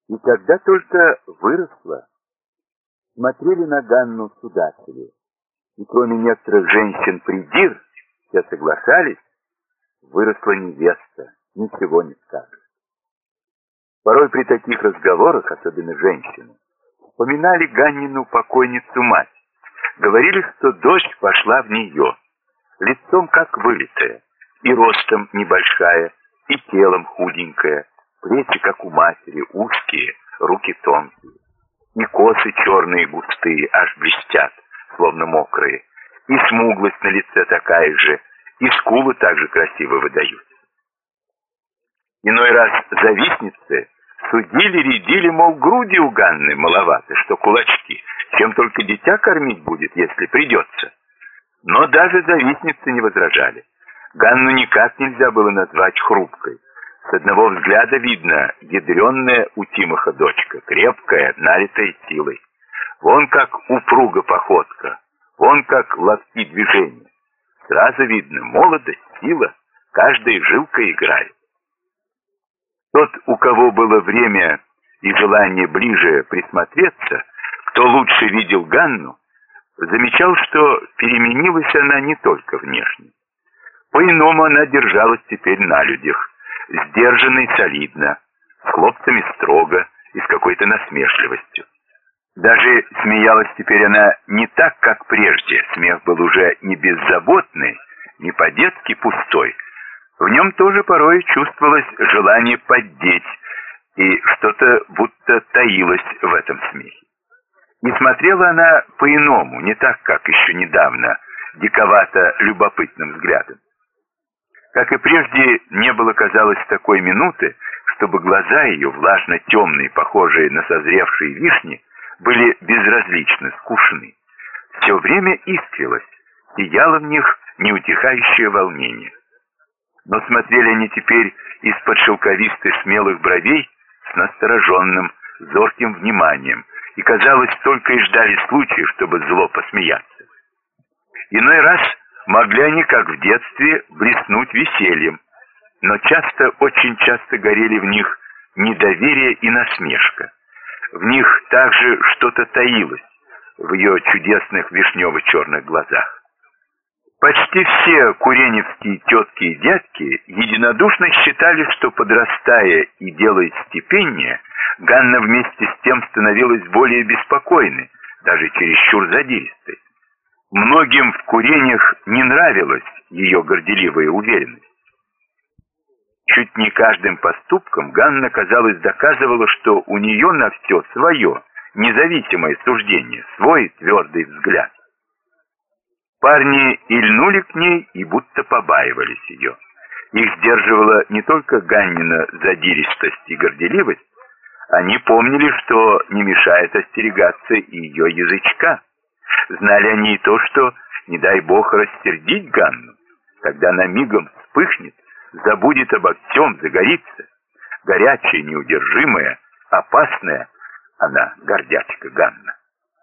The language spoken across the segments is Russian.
И когда только выросла, смотрели на Ганну судачили, и кроме некоторых женщин-придир, все соглашались, выросла невеста, ничего не скажет. Порой при таких разговорах, особенно женщины, вспоминали Ганнину покойницу-мать, говорили, что дочь пошла в нее, лицом как вылитая, и ростом небольшая, и телом худенькая, плечи как у матери, узкие, руки тонкие, и косы черные густые, аж блестят, словно мокрые, и смуглость на лице такая же, и скулы также красиво выдают. Иной раз завистницы судили-рядили, мол, груди у Ганны маловаты, что кулачки, чем только дитя кормить будет, если придется. Но даже завистницы не возражали. Ганну никак нельзя было назвать хрупкой. С одного взгляда видно, ядренная у Тимоха дочка, крепкая, налитая силой. Вон как упруга походка, вон как ловки движения. Сразу видно, молодость, сила, каждая жилка играет. Тот, у кого было время и желание ближе присмотреться, кто лучше видел Ганну, замечал, что переменилась она не только внешне. По-иному она держалась теперь на людях, сдержанно и солидно, с хлопцами строго и с какой-то насмешливостью. Даже смеялась теперь она не так, как прежде, смех был уже не беззаботный, не по-детски пустой. В нем тоже порой чувствовалось желание поддеть, и что-то будто таилось в этом смехе. И смотрела она по-иному, не так, как еще недавно, диковато любопытным взглядом. Как и прежде, не было, казалось, такой минуты, чтобы глаза ее, влажно-темные, похожие на созревшие вишни, были безразлично скучны. Все время искрилось, сияло в них неутихающее волнение. Но смотрели они теперь из-под шелковистых смелых бровей с настороженным, зорким вниманием, и, казалось, только и ждали случая, чтобы зло посмеяться. Иной раз могли они, как в детстве, блеснуть весельем, но часто, очень часто горели в них недоверие и насмешка. В них также что-то таилось, в ее чудесных вишнево-черных глазах. Почти все куреневские тетки и дядьки единодушно считали, что, подрастая и делаясь степеннее, Ганна вместе с тем становилась более беспокойной, даже чересчур задиристой. Многим в курениях не нравилась ее горделивая уверенность. Чуть не каждым поступком Ганна, казалось, доказывала, что у нее на все свое, независимое суждение, свой твердый взгляд. Парни и льнули к ней и будто побаивались ее. Их сдерживала не только Ганнина задиристость и горделивость, они помнили, что не мешает остерегаться и ее язычка. Знали они и то, что, не дай бог, рассердить Ганну, когда она мигом вспыхнет, забудет обо всем, загорится. Горячая, неудержимая, опасная, она гордячка Ганна.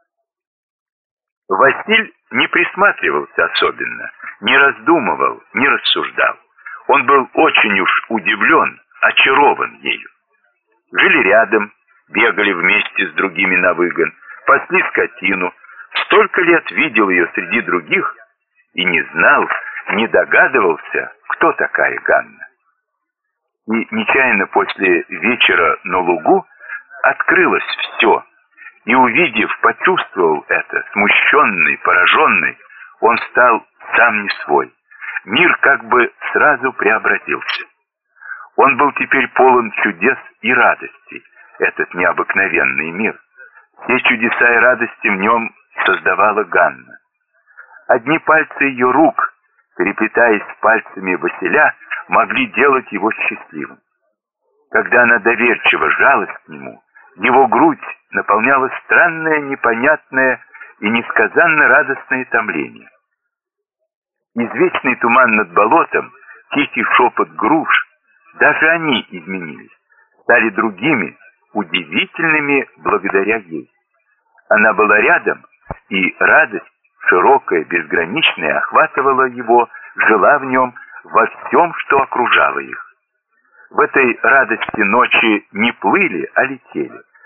Василь не присматривался особенно, не раздумывал, не рассуждал. Он был очень уж удивлен, очарован ею. Жили рядом, бегали вместе с другими на выгон, пасли скотину. Столько лет видел ее среди других и не знал, не догадывался, кто такая Ганна. И нечаянно после вечера на лугу открылось все. И, увидев, почувствовал это, смущенный, пораженный, он стал сам не свой. Мир как бы сразу преобразился. Он был теперь полон чудес и радостей, этот необыкновенный мир. Все чудеса и радости в нем создавала Ганна. Одни пальцы ее рук, переплетаясь с пальцами Василя, могли делать его счастливым. Когда она доверчиво жалась к нему, его грудь наполняла странное, непонятное и несказанно радостное томление. Извечный туман над болотом, тихий шепот груш, даже они изменились, стали другими, удивительными благодаря ей. Она была рядом, и радость, широкая, безграничная, охватывала его, жила в нем во всем, что окружало их. в этой радости ночи не плыли, а летели.